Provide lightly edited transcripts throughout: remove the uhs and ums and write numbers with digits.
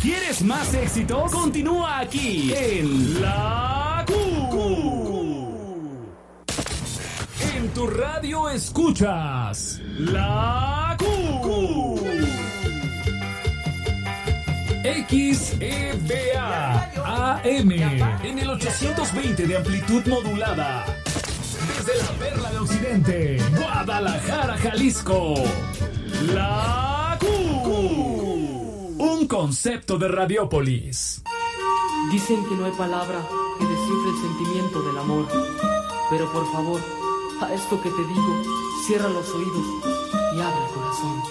¿Quieres más éxitos? Continúa aquí en La Q. En tu radio escuchas La Q. XEBA AM en el 820 de amplitud modulada. Desde la Perla de Occidente, Guadalajara, Jalisco. La Q. Un concepto de Radiópolis. Dicen que no hay palabra que descifre el sentimiento del amor. Pero por favor, a esto que te digo, cierra los oídos y abre el corazón.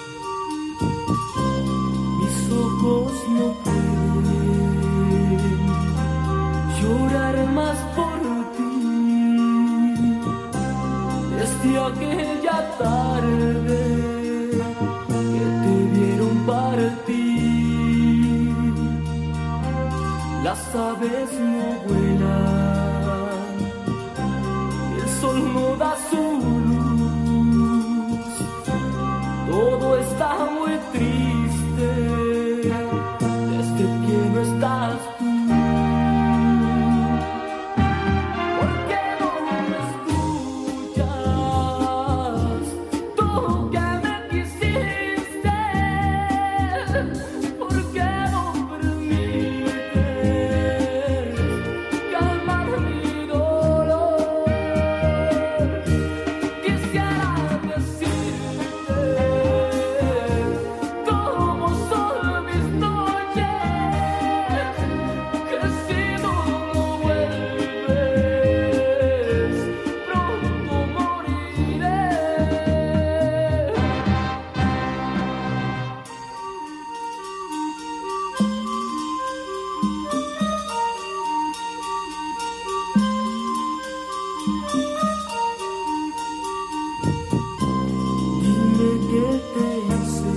Mis ojos no pueden llorar más por ti. Desde aquella tarde que te vieron partir, las aves no vuelan, el sol no da su luz, todo está muy triste desde que no estás tú. ¿Por qué no me escuchas? Tú que me quisiste, ¿por qué no permites calmar mi dolor? Quisiera decirte cómo son mis noches, que si no vuelves pronto moriré. Dime qué te hice,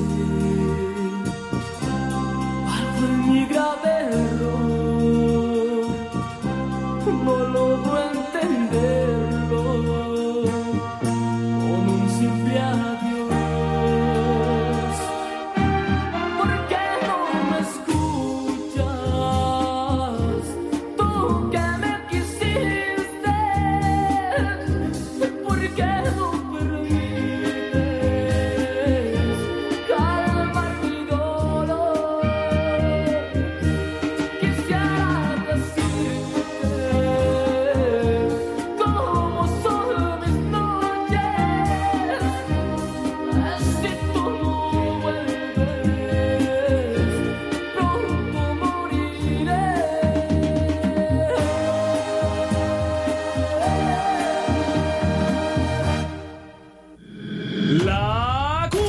cuál fue mi grave error, no logro entenderlo con un simple adiós. ¿Por qué no me escuchas? Tú que me quisiste, ¿por qué no permites calmar mi dolor? Quisiera decirte cómo son mis noches, si tú no vuelves pronto moriré. La Q.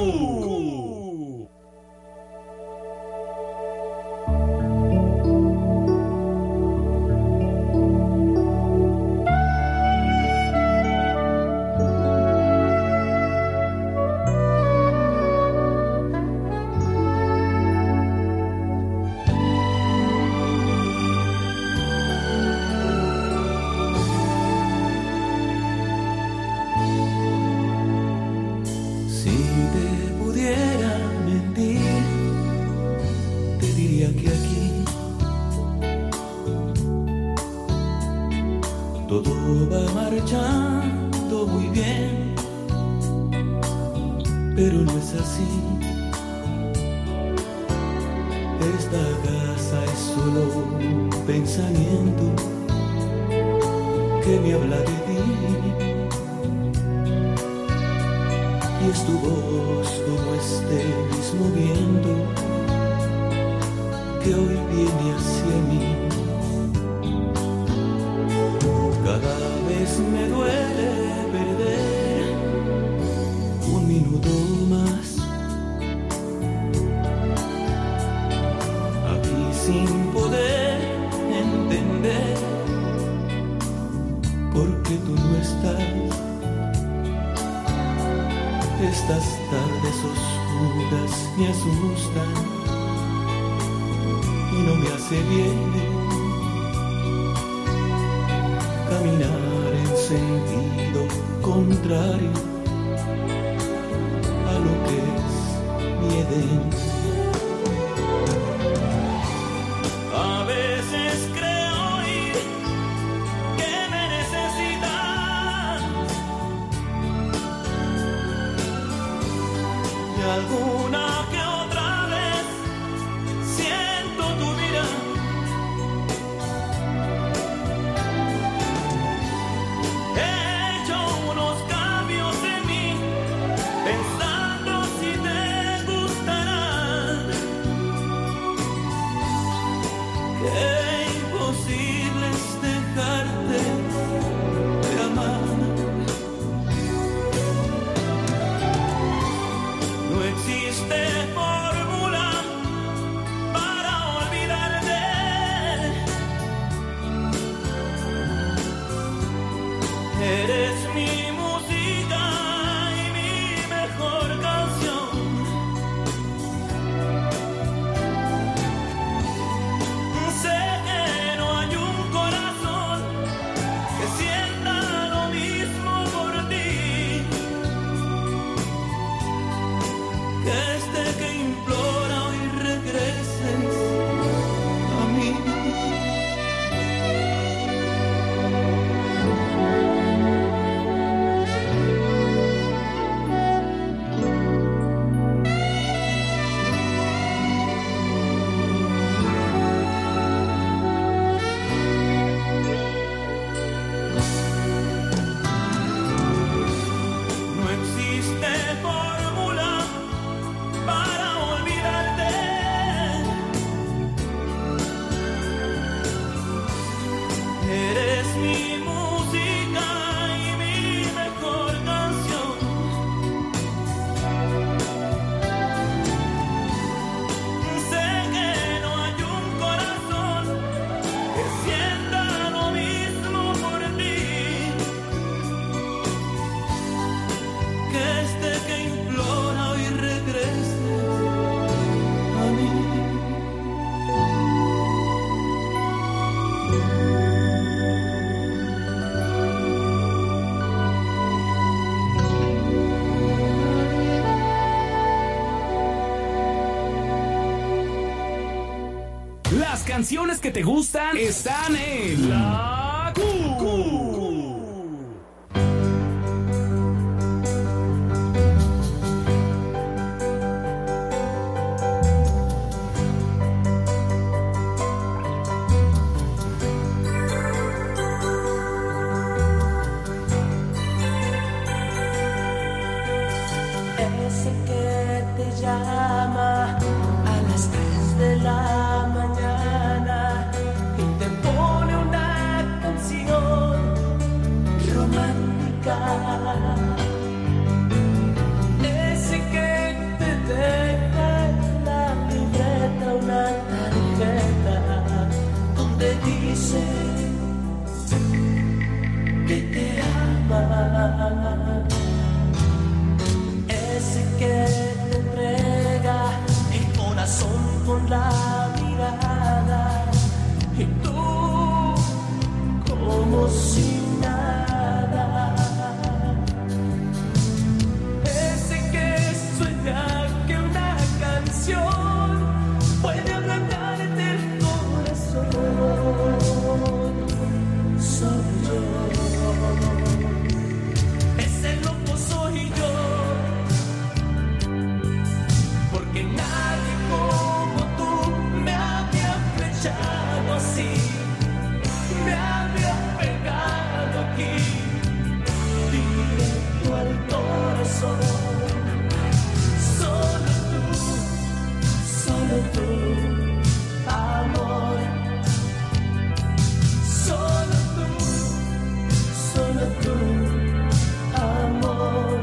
Si te pudiera mentir, te diría que aquí todo va marchando muy bien, pero no es así. Esta casa es solo un pensamiento que me habla de ti. Y es tu voz como este mismo viento que hoy viene hacia mí. Cada vez me duele perder un minuto más aquí sin poder entender por qué tú no estás. Estas tardes oscuras me asustan y no me hace bien caminar en sentido contrario a lo que es mi Edén. Las canciones que te gustan están en La Q. Ese que te llama a las 3 de la mañana y te pone una canción romántica. Ese que te deja en la libreta una tarjeta donde dice que te ama. Ese que te entrega el corazón con la mirada y tú como si nada. Ese que sueña que una canción puede ablandarte el corazón. Soy yo. Ese loco soy yo. Porque nadie como tú me había flechado así, me había pegado aquí, directo al corazón. Solo tú, amor. Solo tú, amor.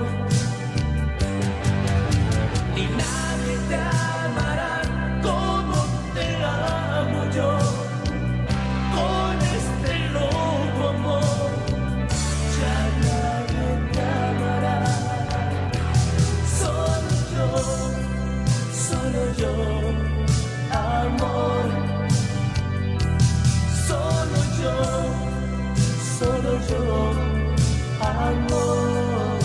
Ni nadie te amará como te amo yo, con este loco amor. Ya nadie te amará, solo yo, amor. Solo yo, amor.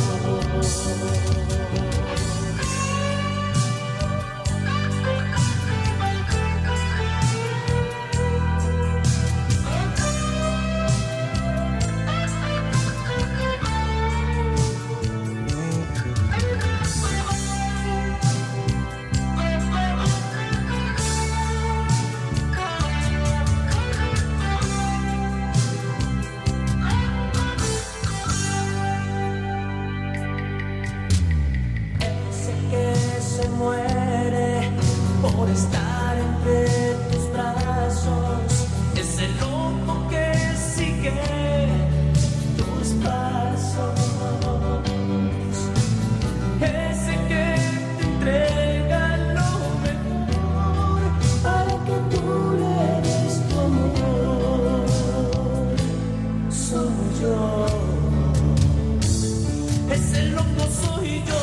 Muere por estar entre tus brazos, es el loco que sigue tus pasos, ese que te entrega lo mejor para que tú le des tu amor. Soy yo, ese loco soy yo.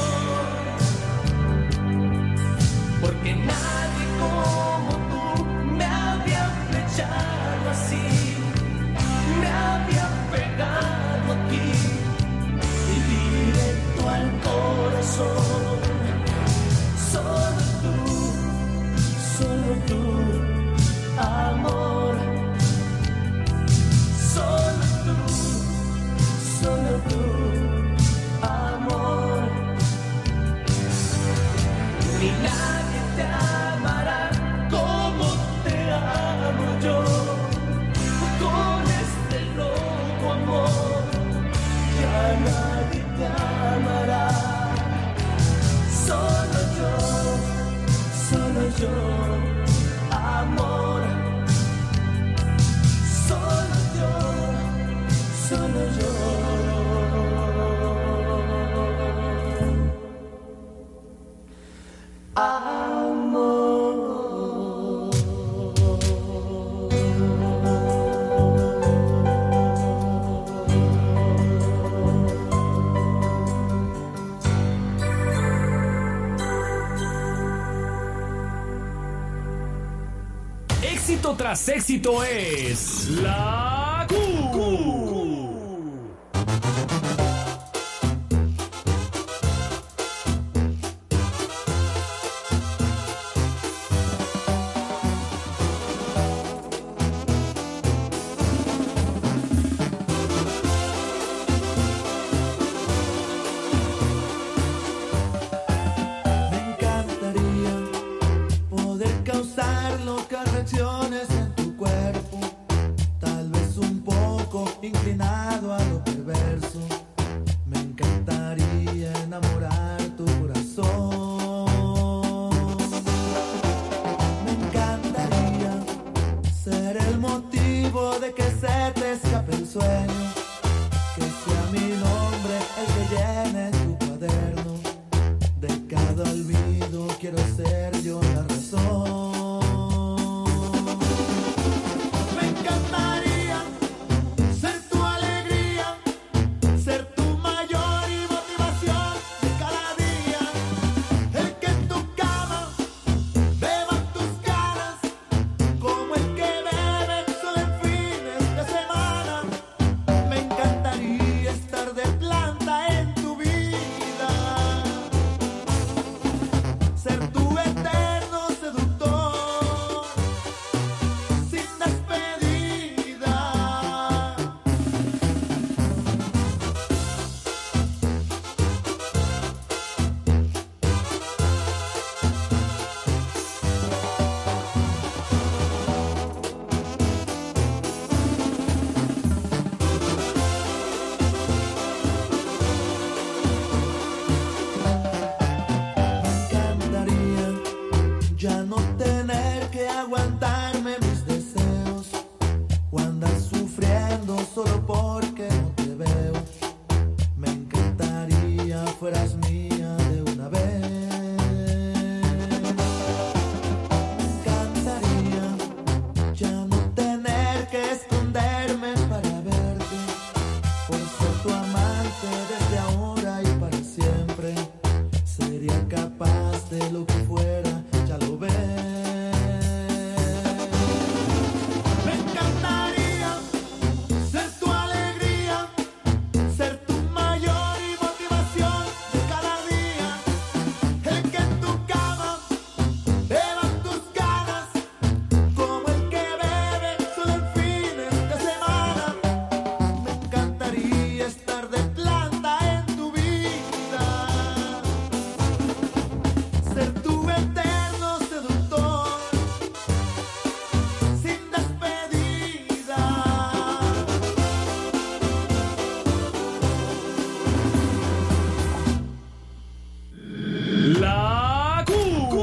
Porque nadie como tú me había flechado así, me había pegado aquí y directo al corazón. Solo tú, amor. Solo tú, amor. Ni nadie te amará como te amo yo, con este loco amor. Ya nadie te amará, solo yo, amor. Solo yo. Éxito tras éxito es La Q. de causar locas reacciones en tu cuerpo, tal vez un poco inclinado a lo perverso. Me encantaría enamorar tu corazón. Me encantaría ser el motivo de que se te escape el sueño, que sea mi nombre el que llene tu cuaderno. De cada olvido quiero ser yo la razón. Me encantaría ser tu alegría, ser tu mayor y motivación de cada día. El que en tu cama beban tus ganas, como el que bebe solo en fines de semana. Me encantaría estar de planta en tu vida, ser tu eterno seductor, sin despedida. Me encantaría ya no tener que aguantarme mis deseos o andar sufriendo solo porque no te veo. Me encantaría fueras mía de una vez. Me encantaría ya no tener que esconderme para verte, por ser tu amante desde ahora y para siempre. Sería capaz de lo que fuera, ya lo ves. Me encantaría ser tu alegría, ser tu mayor y motivación de cada día. El que en tu cama beban tus ganas, como el que bebe solo en fines de semana. Me encantaría estar de planta en tu vida, ser tu eterno seductor, sin despedida. La Q.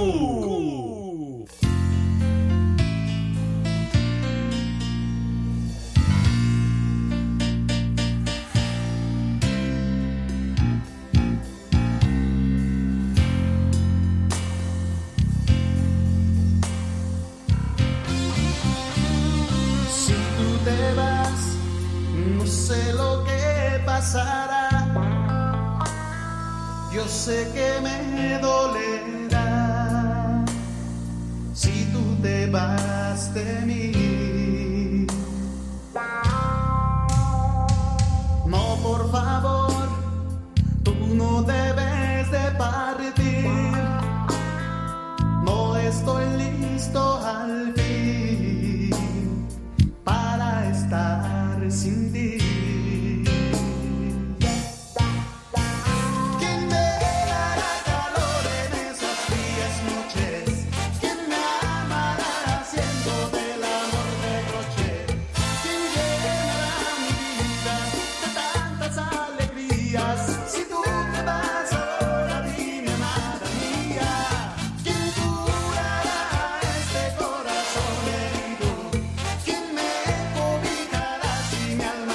Si tú te vas, no sé lo que pasará. Yo sé que me dolerá. Si tú te vas de mí, no, por favor, tú no debes de partir. No estoy listo al fin para estar sin ti. ¿Quién me dará calor en esas frías noches? ¿Quién me amará haciendo del amor reproche? ¿Quién llenará mi vida de tantas alegrías? Si tú te vas ahora, dime, amada mía, ¿quién curará este corazón herido? ¿Quién me cobijará si mi alma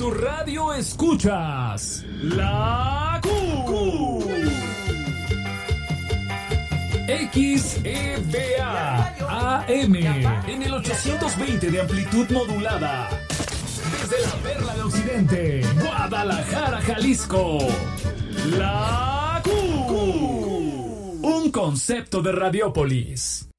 tu radio escuchas La Q. XEBA AM en el 820 de amplitud modulada. Desde la Perla de Occidente, Guadalajara, Jalisco. La Q. Un concepto de Radiópolis.